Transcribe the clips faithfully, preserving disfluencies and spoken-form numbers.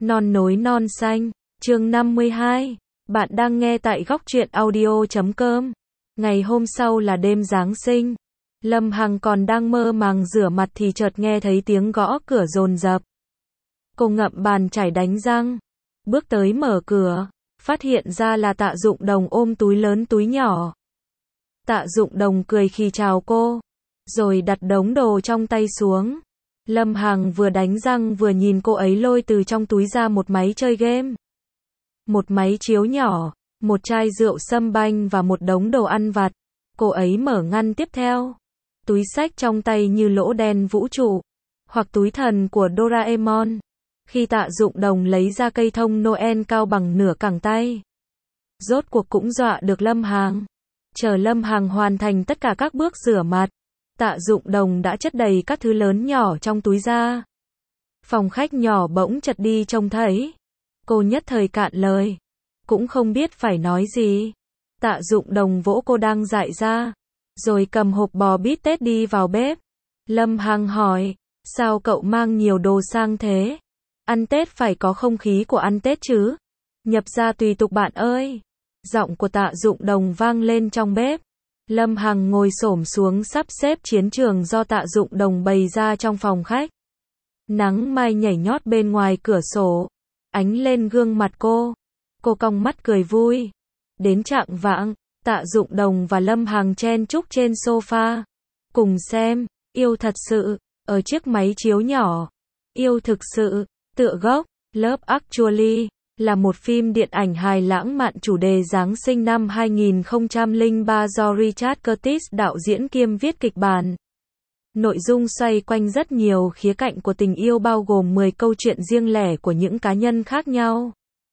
Non nối non xanh, chương năm mươi hai. Bạn đang nghe tại góc truyện audio chấm com. Ngày hôm sau là đêm Giáng sinh. Lâm Hằng còn đang mơ màng rửa mặt thì chợt nghe thấy tiếng gõ cửa dồn dập. Cô ngậm bàn chải đánh răng, bước tới mở cửa, phát hiện ra là Tạ Dụng Đồng ôm túi lớn túi nhỏ. Tạ Dụng Đồng cười khi chào cô, rồi đặt đống đồ trong tay xuống. Lâm Hằng vừa đánh răng vừa nhìn cô ấy lôi từ trong túi ra một máy chơi game, một máy chiếu nhỏ, một chai rượu sâm banh và một đống đồ ăn vặt. Cô ấy mở ngăn tiếp theo. Túi xách trong tay như lỗ đen vũ trụ, hoặc túi thần của Doraemon. Khi Tạ Dụng Đồng lấy ra cây thông Noel cao bằng nửa cẳng tay, rốt cuộc cũng dọa được Lâm Hằng. Chờ Lâm Hằng hoàn thành tất cả các bước rửa mặt, Tạ Dụng Đồng đã chất đầy các thứ lớn nhỏ trong túi ra. Phòng khách nhỏ bỗng chật đi trông thấy. Cô nhất thời cạn lời, cũng không biết phải nói gì. Tạ Dụng Đồng vỗ cô đang dại ra, rồi cầm hộp bò bít tết đi vào bếp. Lâm Hằng hỏi, sao cậu mang nhiều đồ sang thế? Ăn Tết phải có không khí của ăn Tết chứ. Nhập gia tùy tục bạn ơi. Giọng của Tạ Dụng Đồng vang lên trong bếp. Lâm Hằng ngồi xổm xuống sắp xếp chiến trường do Tạ Dụng Đồng bày ra trong phòng khách. Nắng mai nhảy nhót bên ngoài cửa sổ, ánh lên gương mặt cô. Cô cong mắt cười vui. Đến chạng vạng, Tạ Dụng Đồng và Lâm Hằng chen chúc trên sofa, cùng xem Yêu Thật Sự ở chiếc máy chiếu nhỏ. Yêu Thực Sự, tựa gốc Love Actually, là một phim điện ảnh hài lãng mạn chủ đề Giáng sinh năm hai nghìn không trăm lẻ ba do Richard Curtis đạo diễn kiêm viết kịch bản. Nội dung xoay quanh rất nhiều khía cạnh của tình yêu, bao gồm mười câu chuyện riêng lẻ của những cá nhân khác nhau.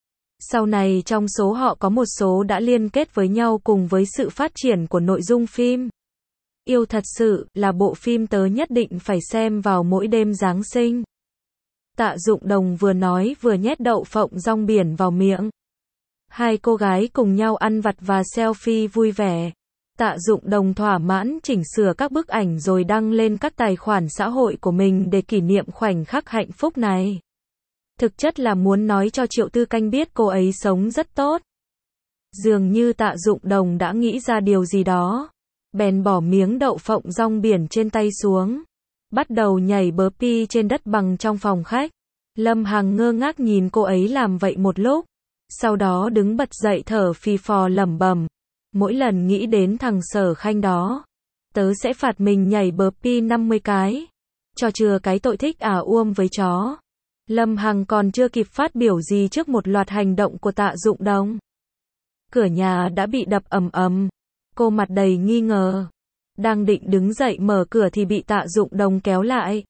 Sau này trong số họ có một số đã liên kết với nhau cùng với sự phát triển của nội dung phim. Yêu Thật Sự là bộ phim tớ nhất định phải xem vào mỗi đêm Giáng sinh. Tạ Dụng Đồng vừa nói vừa nhét đậu phộng rong biển vào miệng. Hai cô gái cùng nhau ăn vặt và selfie vui vẻ. Tạ Dụng Đồng thỏa mãn chỉnh sửa các bức ảnh rồi đăng lên các tài khoản xã hội của mình để kỷ niệm khoảnh khắc hạnh phúc này. Thực chất là muốn nói cho Triệu Tư Canh biết cô ấy sống rất tốt. Dường như Tạ Dụng Đồng đã nghĩ ra điều gì đó, bèn bỏ miếng đậu phộng rong biển trên tay xuống, bắt đầu nhảy burpee trên đất bằng trong phòng khách. Lâm Hằng ngơ ngác nhìn cô ấy làm vậy một lúc, sau đó đứng bật dậy thở phì phò lẩm bẩm, mỗi lần nghĩ đến thằng Sở Khanh đó, tớ sẽ phạt mình nhảy burpee năm mươi cái, cho chừa cái tội thích ả uôm với chó. Lâm Hằng còn chưa kịp phát biểu gì trước một loạt hành động của Tạ Dụng Đồng. Cửa nhà đã bị đập ầm ầm. Cô mặt đầy nghi ngờ, đang định đứng dậy mở cửa thì bị Tạ Dụng Đồng kéo lại.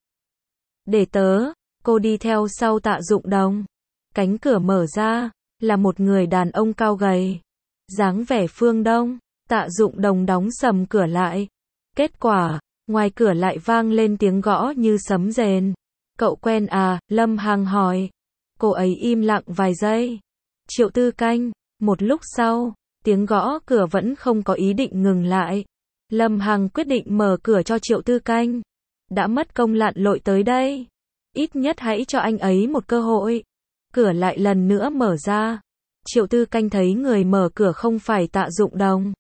Để tớ. Cô đi theo sau Tạ Dụng Đồng. Cánh cửa mở ra, là một người đàn ông cao gầy, dáng vẻ phương Đông. Tạ Dụng Đồng đóng sầm cửa lại. Kết quả, ngoài cửa lại vang lên tiếng gõ như sấm rền. Cậu quen à? Lâm Hằng hỏi. Cô ấy im lặng vài giây. Triệu Tư Canh. Một lúc sau, tiếng gõ cửa vẫn không có ý định ngừng lại. Lâm Hằng quyết định mở cửa cho Triệu Tư Canh. Đã mất công lặn lội tới đây, ít nhất hãy cho anh ấy một cơ hội. Cửa lại lần nữa mở ra. Triệu Tư Canh thấy người mở cửa không phải Tạ Dụng Đồng,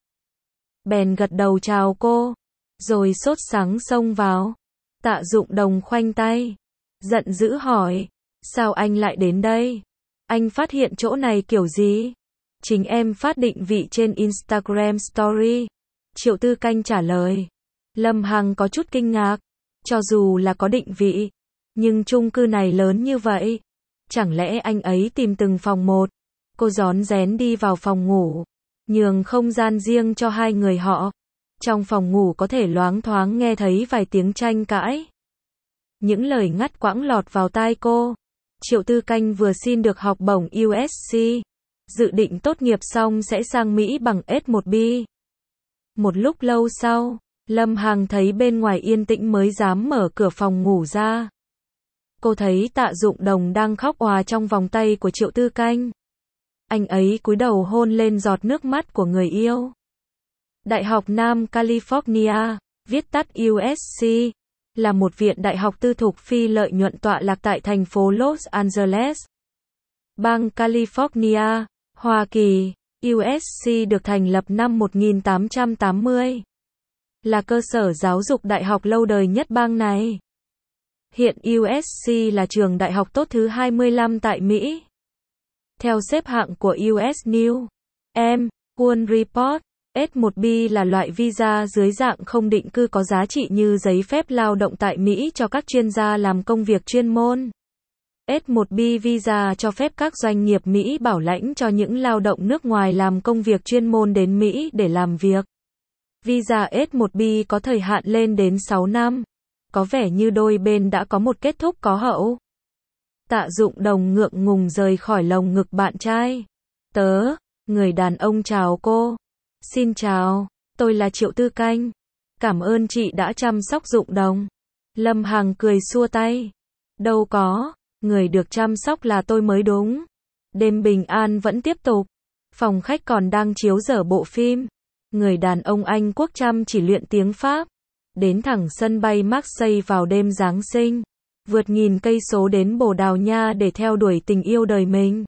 bèn gật đầu chào cô, rồi sốt sắng xông vào. Tạ Dụng Đồng khoanh tay, giận dữ hỏi, sao anh lại đến đây? Anh phát hiện chỗ này kiểu gì? Chính em phát định vị trên Instagram Story. Triệu Tư Canh trả lời. Lâm Hằng có chút kinh ngạc, cho dù là có định vị, nhưng chung cư này lớn như vậy, chẳng lẽ anh ấy tìm từng phòng một? Cô rón rén đi vào phòng ngủ, nhường không gian riêng cho hai người họ. Trong phòng ngủ có thể loáng thoáng nghe thấy vài tiếng tranh cãi. Những lời ngắt quãng lọt vào tai cô. Triệu Tư Canh vừa xin được học bổng u ét xê, dự định tốt nghiệp xong sẽ sang Mỹ bằng S một B. Một lúc lâu sau, Lâm Hằng thấy bên ngoài yên tĩnh mới dám mở cửa phòng ngủ ra. Cô thấy Tạ Dụng Đồng đang khóc òa trong vòng tay của Triệu Tư Canh. Anh ấy cúi đầu hôn lên giọt nước mắt của người yêu. Đại học Nam California, viết tắt u ét xê, là một viện đại học tư thục phi lợi nhuận tọa lạc tại thành phố Los Angeles. bang California, Hoa Kỳ. u ét xê được thành lập năm một nghìn tám trăm tám mươi, là cơ sở giáo dục đại học lâu đời nhất bang này. Hiện u ét xê là trường đại học tốt thứ hai mươi lăm tại Mỹ. Theo xếp hạng của u ét News and World Report, ét một bê là loại visa dưới dạng không định cư có giá trị như giấy phép lao động tại Mỹ cho các chuyên gia làm công việc chuyên môn. ét một bê visa cho phép các doanh nghiệp Mỹ bảo lãnh cho những lao động nước ngoài làm công việc chuyên môn đến Mỹ để làm việc. Visa ét một bê có thời hạn lên đến sáu năm. Có vẻ như đôi bên đã có một kết thúc có hậu. Tạ Dụng Đồng ngượng ngùng rời khỏi lồng ngực bạn trai. Tớ, người đàn ông chào cô. Xin chào, tôi là Triệu Tư Canh. Cảm ơn chị đã chăm sóc Dụng Đồng. Lâm Hằng cười xua tay. Đâu có, người được chăm sóc là tôi mới đúng. Đêm bình an vẫn tiếp tục. Phòng khách còn đang chiếu dở bộ phim. Người đàn ông Anh Quốc chăm chỉ luyện tiếng Pháp. Đến thẳng sân bay Marseille vào đêm Giáng sinh. Vượt nghìn cây số đến Bồ Đào Nha để theo đuổi tình yêu đời mình.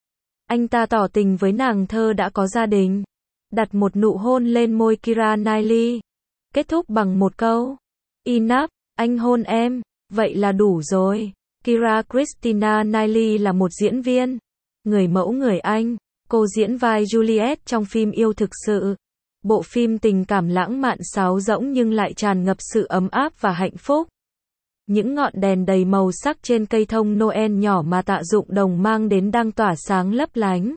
Anh ta tỏ tình với nàng thơ đã có gia đình. Đặt một nụ hôn lên môi Keira Knightley. Kết thúc bằng một câu. Enough, anh hôn em. Vậy là đủ rồi. Keira Christina Knightley là một diễn viên. Người mẫu người Anh. Cô diễn vai Juliet trong phim Yêu Thực Sự. Bộ phim tình cảm lãng mạn sáo rỗng nhưng lại tràn ngập sự ấm áp và hạnh phúc. Những ngọn đèn đầy màu sắc trên cây thông Noel nhỏ mà Tạ Dụng Đồng mang đến đang tỏa sáng lấp lánh.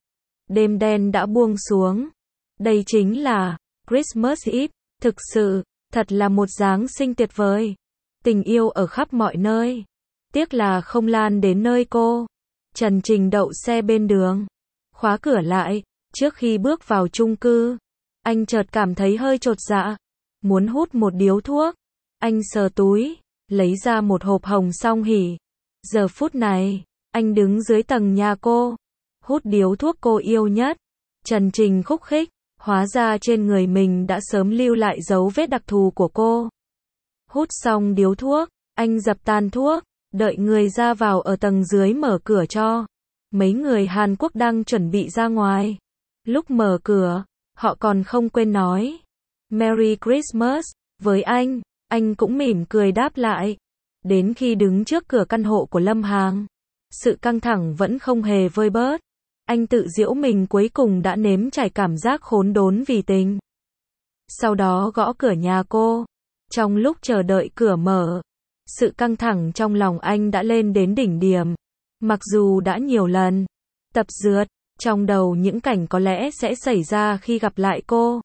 Đêm đen đã buông xuống. Đây chính là Christmas Eve. Thực sự, thật là một Giáng sinh tuyệt vời. Tình yêu ở khắp mọi nơi. Tiếc là không lan đến nơi cô. Trần Trình đậu xe bên đường. Khóa cửa lại. Trước khi bước vào chung cư, anh chợt cảm thấy hơi chột dạ. Muốn hút một điếu thuốc. Anh sờ túi, lấy ra một hộp hồng song hỉ. Giờ phút này, anh đứng dưới tầng nhà cô. Hút điếu thuốc cô yêu nhất. Trần Trình khúc khích. Hóa ra trên người mình đã sớm lưu lại dấu vết đặc thù của cô. Hút xong điếu thuốc, anh dập tàn thuốc, đợi người ra vào ở tầng dưới mở cửa cho. Mấy người Hàn Quốc đang chuẩn bị ra ngoài. Lúc mở cửa, họ còn không quên nói Merry Christmas với anh. Anh cũng mỉm cười đáp lại. Đến khi đứng trước cửa căn hộ của Lâm Hằng, sự căng thẳng vẫn không hề vơi bớt. Anh tự giễu mình cuối cùng đã nếm trải cảm giác khốn đốn vì tình. Sau đó gõ cửa nhà cô. Trong lúc chờ đợi cửa mở, sự căng thẳng trong lòng anh đã lên đến đỉnh điểm. Mặc dù đã nhiều lần tập dượt trong đầu những cảnh có lẽ sẽ xảy ra khi gặp lại cô,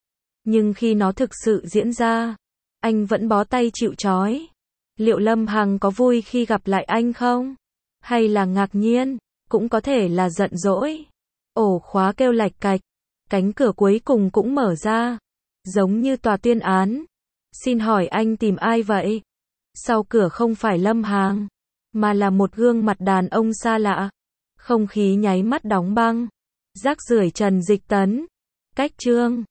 nhưng khi nó thực sự diễn ra, anh vẫn bó tay chịu trói. Liệu Lâm Hằng có vui khi gặp lại anh không? Hay là ngạc nhiên? Cũng có thể là giận dỗi. Ổ khóa kêu lạch cạch. Cánh cửa cuối cùng cũng mở ra. Giống như tòa tuyên án. Xin hỏi anh tìm ai vậy? Sau cửa không phải Lâm Hằng, mà là một gương mặt đàn ông xa lạ. Không khí nháy mắt đóng băng. Rác rưởi Trần Dịch Tấn. Cách chương